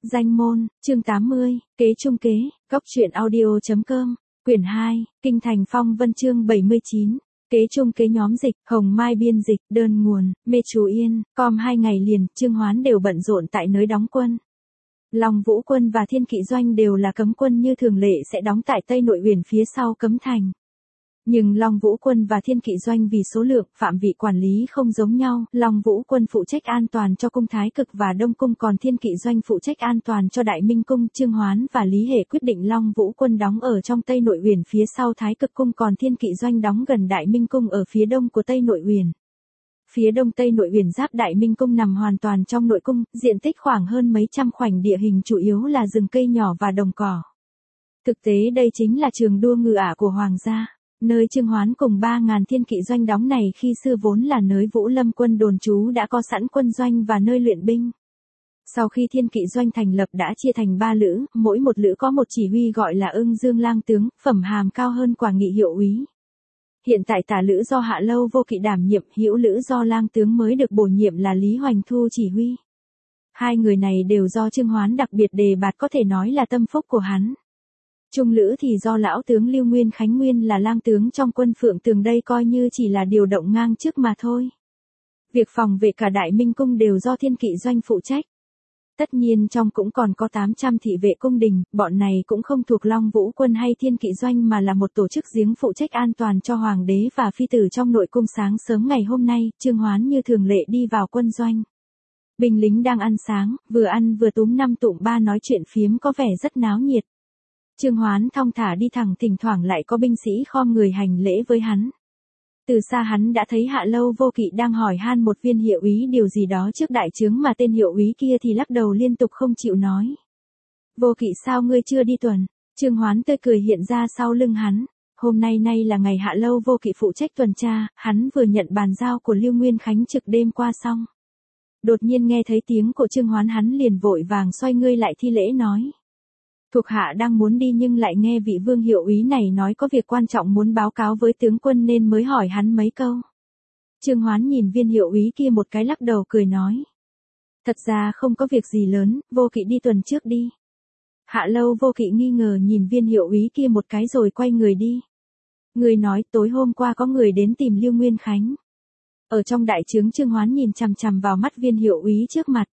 Danh môn, chương 80, kế trung kế, góc truyện audio.com, quyển 2, Kinh Thành Phong Vân chương 79. Kế trung kế nhóm dịch, Hồng Mai biên dịch, đơn nguồn, Mê Chú Yên, com 2 ngày liền, Trương Hoán đều bận rộn tại nơi đóng quân. Long Vũ quân và Thiên Kỵ doanh đều là cấm quân như thường lệ sẽ đóng tại Tây Nội Uyển phía sau cấm thành. Nhưng Long Vũ quân và Thiên Kỵ doanh vì số lượng, phạm vị quản lý không giống nhau, Long Vũ quân phụ trách an toàn cho cung Thái Cực và Đông cung, còn Thiên Kỵ doanh phụ trách an toàn cho Đại Minh cung. Trương Hoán và Lý Hệ quyết định Long Vũ quân đóng ở trong Tây Nội Uyển phía sau Thái Cực cung, còn Thiên Kỵ doanh đóng gần Đại Minh cung ở phía đông của Tây Nội Uyển. Phía đông Tây Nội Uyển giáp Đại Minh cung nằm hoàn toàn trong nội cung, diện tích khoảng hơn mấy trăm khoảnh, địa hình chủ yếu là rừng cây nhỏ và đồng cỏ. Thực tế đây chính là trường đua ngựa ả của hoàng gia. Nơi Trương Hoán cùng 3.000 Thiên Kỵ doanh đóng này khi xưa vốn là nơi Vũ Lâm quân đồn trú đã có sẵn quân doanh và nơi luyện binh. Sau khi Thiên Kỵ doanh thành lập đã chia thành 3 lữ, mỗi một lữ có một chỉ huy gọi là Ưng Dương lang tướng, phẩm hàm cao hơn quả nghị hiệu úy. Hiện tại tả lữ do Hạ Lâu Vô Kỵ đảm nhiệm, hữu lữ do lang tướng mới được bổ nhiệm là Lý Hoành Thu chỉ huy. Hai người này đều do Trương Hoán đặc biệt đề bạt, có thể nói là tâm phúc của hắn. Trung lữ thì do lão tướng Lưu Nguyên Khánh nguyên là lang tướng trong quân Phượng Tường, đây coi như chỉ là điều động ngang chức mà thôi. Việc phòng vệ cả Đại Minh cung đều do Thiên Kỵ doanh phụ trách. Tất nhiên trong cũng còn có 800 thị vệ cung đình, bọn này cũng không thuộc Long Vũ quân hay Thiên Kỵ doanh mà là một tổ chức riêng phụ trách an toàn cho hoàng đế và phi tử trong nội cung. Sáng sớm ngày hôm nay, Trương Hoán như thường lệ đi vào quân doanh. Binh lính đang ăn sáng, vừa ăn vừa túm năm tụm ba nói chuyện phiếm có vẻ rất náo nhiệt. Trương Hoán thong thả đi thẳng, thỉnh thoảng lại có binh sĩ khom người hành lễ với hắn. Từ xa hắn đã thấy Hạ Lâu Vô Kỵ đang hỏi han một viên hiệu úy điều gì đó trước đại trướng, mà tên hiệu úy kia thì lắc đầu liên tục không chịu nói. Vô Kỵ, sao ngươi chưa đi tuần? Trương Hoán tươi cười hiện ra sau lưng hắn. Hôm nay là ngày Hạ Lâu Vô Kỵ phụ trách tuần tra, hắn vừa nhận bàn giao của Lưu Nguyên Khánh trực đêm qua xong. Đột nhiên nghe thấy tiếng của Trương Hoán, hắn liền vội vàng xoay ngươi lại thi lễ nói. Thuộc hạ đang muốn đi nhưng lại nghe vị vương hiệu úy này nói có việc quan trọng muốn báo cáo với tướng quân nên mới hỏi hắn mấy câu. Trương Hoán nhìn viên hiệu úy kia một cái, lắc đầu cười nói. Thật ra không có việc gì lớn, Vô Kỵ đi tuần trước đi. Hạ Lâu Vô Kỵ nghi ngờ nhìn viên hiệu úy kia một cái rồi quay người đi. Người nói tối hôm qua có người đến tìm Lưu Nguyên Khánh. Ở trong đại trướng, Trương Hoán nhìn chằm chằm vào mắt viên hiệu úy trước mặt.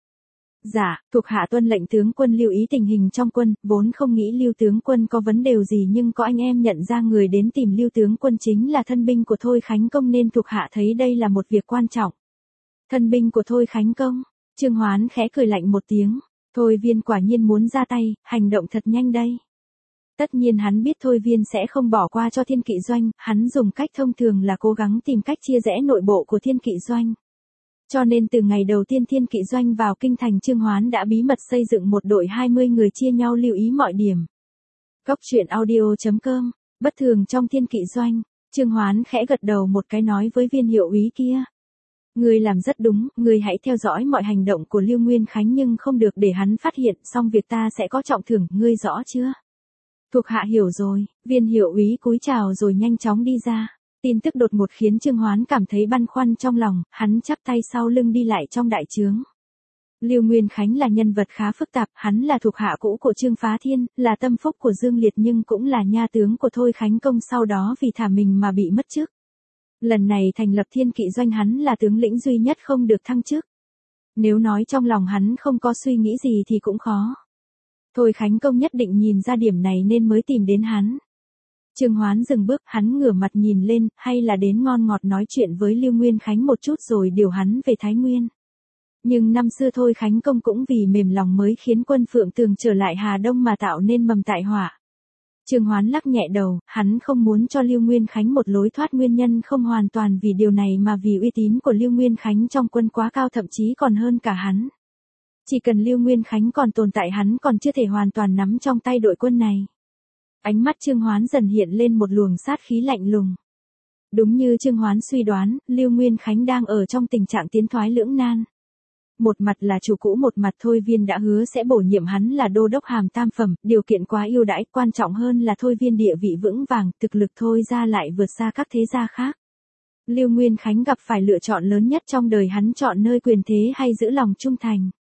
Dạ, thuộc hạ tuân lệnh tướng quân lưu ý tình hình trong quân, vốn không nghĩ Lưu tướng quân có vấn đề gì nhưng có anh em nhận ra người đến tìm Lưu tướng quân chính là thân binh của Thôi Khánh Công nên thuộc hạ thấy đây là một việc quan trọng. Thân binh của Thôi Khánh Công? Trương Hoán khẽ cười lạnh một tiếng. Thôi Viên quả nhiên muốn ra tay, hành động thật nhanh đây. Tất nhiên hắn biết Thôi Viên sẽ không bỏ qua cho Thiên Kỵ doanh, hắn dùng cách thông thường là cố gắng tìm cách chia rẽ nội bộ của Thiên Kỵ doanh. Cho nên từ ngày đầu tiên Thiên Kỵ doanh vào kinh thành, Trương Hoán đã bí mật xây dựng một đội 20 người chia nhau lưu ý mọi điểm. Góc truyện audio.com, bất thường trong Thiên Kỵ doanh, Trương Hoán khẽ gật đầu một cái nói với viên hiệu úy kia. Ngươi làm rất đúng, ngươi hãy theo dõi mọi hành động của Lưu Nguyên Khánh nhưng không được để hắn phát hiện, xong việc ta sẽ có trọng thưởng, ngươi rõ chưa? Thuộc hạ hiểu rồi, viên hiệu úy cúi chào rồi nhanh chóng đi ra. Tin tức đột ngột khiến Trương Hoán cảm thấy băn khoăn trong lòng, hắn chắp tay sau lưng đi lại trong đại trướng. Lưu Nguyên Khánh là nhân vật khá phức tạp, hắn là thuộc hạ cũ của Trương Phá Thiên, là tâm phúc của Dương Liệt nhưng cũng là nha tướng của Thôi Khánh Công, sau đó vì thả mình mà bị mất chức. Lần này thành lập Thiên Kỵ doanh hắn là tướng lĩnh duy nhất không được thăng chức. Nếu nói trong lòng hắn không có suy nghĩ gì thì cũng khó. Thôi Khánh Công nhất định nhìn ra điểm này nên mới tìm đến hắn. Trương Hoán dừng bước, hắn ngửa mặt nhìn lên, hay là đến ngon ngọt nói chuyện với Lưu Nguyên Khánh một chút rồi điều hắn về Thái Nguyên. Nhưng năm xưa Thôi Khánh Công cũng vì mềm lòng mới khiến quân Phượng Tường trở lại Hà Đông mà tạo nên mầm tai họa. Trương Hoán lắc nhẹ đầu, hắn không muốn cho Lưu Nguyên Khánh một lối thoát, nguyên nhân không hoàn toàn vì điều này mà vì uy tín của Lưu Nguyên Khánh trong quân quá cao, thậm chí còn hơn cả hắn. Chỉ cần Lưu Nguyên Khánh còn tồn tại, hắn còn chưa thể hoàn toàn nắm trong tay đội quân này. Ánh mắt Trương Hoán dần hiện lên một luồng sát khí lạnh lùng. Đúng như Trương Hoán suy đoán, Lưu Nguyên Khánh đang ở trong tình trạng tiến thoái lưỡng nan. Một mặt là chủ cũ, một mặt Thôi Viên đã hứa sẽ bổ nhiệm hắn là đô đốc hàm tam phẩm, điều kiện quá ưu đãi, quan trọng hơn là Thôi Viên địa vị vững vàng, thực lực Thôi ra lại vượt xa các thế gia khác. Lưu Nguyên Khánh gặp phải lựa chọn lớn nhất trong đời hắn, chọn nơi quyền thế hay giữ lòng trung thành.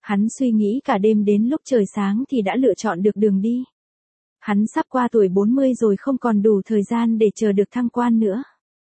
Hắn suy nghĩ cả đêm đến lúc trời sáng thì đã lựa chọn được đường đi. Hắn sắp qua tuổi 40 rồi không còn đủ thời gian để chờ được thăng quan nữa.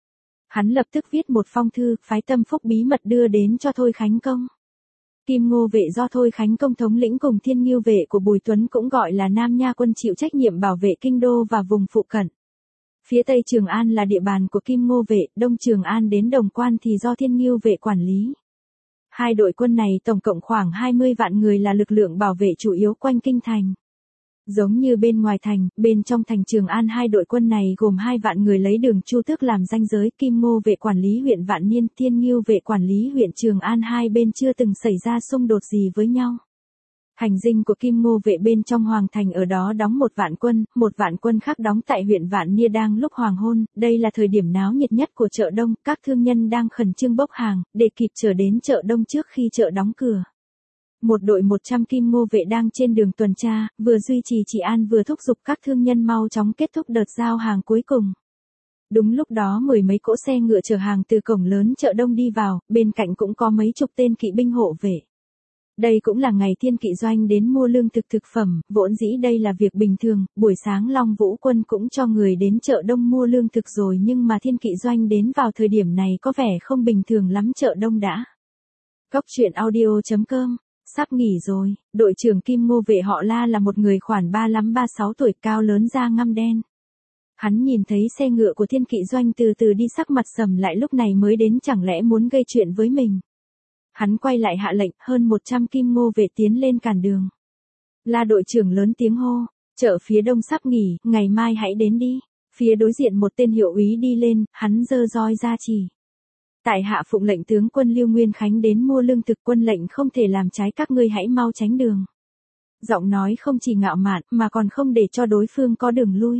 Hắn lập tức viết một phong thư, phái Tâm Phúc bí mật đưa đến cho Thôi Khánh Công. Kim Ngô vệ do Thôi Khánh Công thống lĩnh cùng Thiên Ngưu vệ của Bùi Tuấn cũng gọi là Nam Nha quân chịu trách nhiệm bảo vệ kinh đô và vùng phụ cận. Phía Tây Trường An là địa bàn của Kim Ngô vệ, Đông Trường An đến Đồng Quan thì do Thiên Ngưu vệ quản lý. Hai đội quân này tổng cộng khoảng 20 vạn người là lực lượng bảo vệ chủ yếu quanh kinh thành. Giống như bên ngoài thành, bên trong thành Trường An hai đội quân này gồm 2 vạn người lấy đường Chu Tước làm ranh giới, Kim Ngô vệ quản lý huyện Vạn Niên, Thiên Ngưu vệ quản lý huyện Trường An, hai bên chưa từng xảy ra xung đột gì với nhau. Hành dinh của Kim Ngô vệ bên trong hoàng thành ở đó đóng 1 vạn quân khác đóng tại huyện Vạn Niên. Đang lúc hoàng hôn, đây là thời điểm náo nhiệt nhất của chợ đông, các thương nhân đang khẩn trương bốc hàng, để kịp trở đến chợ đông trước khi chợ đóng cửa. Một đội 100 Kim Ngô vệ đang trên đường tuần tra, vừa duy trì trị an vừa thúc giục các thương nhân mau chóng kết thúc đợt giao hàng cuối cùng. Đúng lúc đó 10 mấy cỗ xe ngựa chở hàng từ cổng lớn chợ đông đi vào, bên cạnh cũng có mấy chục tên kỵ binh hộ vệ. Đây cũng là ngày Thiên Kỵ Doanh đến mua lương thực thực phẩm, vốn dĩ đây là việc bình thường, buổi sáng Long Vũ quân cũng cho người đến chợ đông mua lương thực rồi, nhưng mà Thiên Kỵ Doanh đến vào thời điểm này có vẻ không bình thường lắm. Chợ đông đã. Cóc truyện audio.com. Sắp nghỉ rồi, đội trưởng Kim Ngô vệ họ La là một người khoảng 35-36 tuổi, cao lớn, da ngăm đen. Hắn nhìn thấy xe ngựa của Thiên Kỵ Doanh từ từ đi, sắc mặt sầm lại, lúc này mới đến chẳng lẽ muốn gây chuyện với mình. Hắn quay lại hạ lệnh, hơn 100 Kim Ngô vệ tiến lên cản đường. La đội trưởng lớn tiếng hô, chợ phía đông sắp nghỉ, ngày mai hãy đến đi. Phía đối diện một tên hiệu úy đi lên, hắn giơ roi ra chỉ. Tại hạ phụng lệnh tướng quân Lưu Nguyên Khánh đến mua lương thực, quân lệnh không thể làm trái, các ngươi hãy mau tránh đường. Giọng nói không chỉ ngạo mạn mà còn không để cho đối phương có đường lui.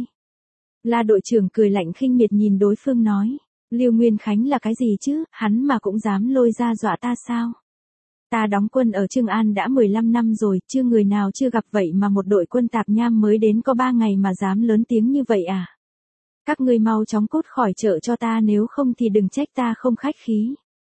La đội trưởng cười lạnh khinh miệt nhìn đối phương nói, Lưu Nguyên Khánh là cái gì chứ, hắn mà cũng dám lôi ra dọa ta sao? Ta đóng quân ở Trường An đã 15 năm rồi, chưa người nào chưa gặp, vậy mà một đội quân tạp nham mới đến có 3 ngày mà dám lớn tiếng như vậy à? Các ngươi mau chóng cút khỏi chợ cho ta, nếu không thì đừng trách ta không khách khí.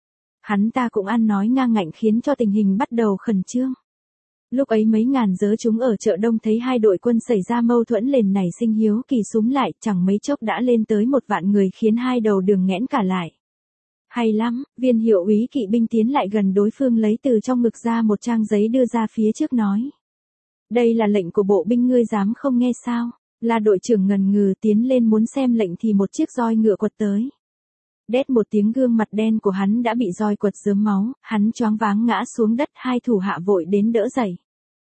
Hắn ta cũng ăn nói ngang ngạnh khiến cho tình hình bắt đầu khẩn trương. Lúc ấy mấy ngàn dớ chúng ở chợ đông thấy hai đội quân xảy ra mâu thuẫn liền nảy sinh hiếu kỳ xúm lại, chẳng mấy chốc đã lên tới 1 vạn người, khiến hai đầu đường nghẽn cả lại. Hay lắm, viên hiệu úy kỵ binh tiến lại gần đối phương, lấy từ trong ngực ra một trang giấy đưa ra phía trước nói. Đây là lệnh của bộ binh, ngươi dám không nghe sao? Là đội trưởng ngần ngừ tiến lên muốn xem lệnh thì một chiếc roi ngựa quật tới. Đét một tiếng, gương mặt đen của hắn đã bị roi quật rớm máu, hắn choáng váng ngã xuống đất, hai thủ hạ vội đến đỡ dậy.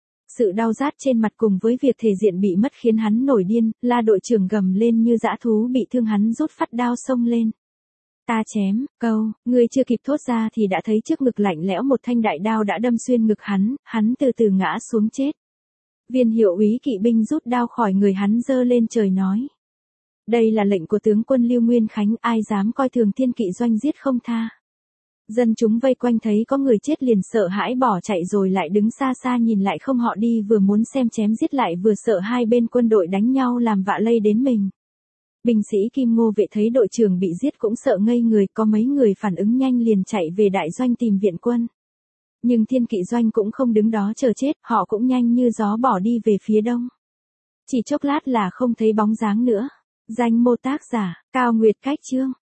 Sự đau rát trên mặt cùng với việc thể diện bị mất khiến hắn nổi điên, La đội trưởng gầm lên như dã thú bị thương, hắn rút phát đao xông lên. Ta chém, ngươi chưa kịp thốt ra thì đã thấy trước ngực lạnh lẽo một thanh đại đao đã đâm xuyên ngực hắn từ từ ngã xuống chết. Viên hiệu úy kỵ binh rút đao khỏi người hắn, giơ lên trời nói. Đây là lệnh của tướng quân Lưu Nguyên Khánh, ai dám coi thường Thiên Kỵ Doanh giết không tha. Dân chúng vây quanh thấy có người chết liền sợ hãi bỏ chạy, rồi lại đứng xa xa nhìn lại không họ đi, vừa muốn xem chém giết lại vừa sợ hai bên quân đội đánh nhau làm vạ lây đến mình. Binh sĩ Kim Ngô vệ thấy đội trưởng bị giết cũng sợ ngây người, có mấy người phản ứng nhanh liền chạy về đại doanh tìm viện quân. Nhưng Thiên Kỵ Doanh cũng không đứng đó chờ chết, họ cũng nhanh như gió bỏ đi về phía đông. Chỉ chốc lát là không thấy bóng dáng nữa. Danh mô tác giả, Cao Nguyệt Cách Chương.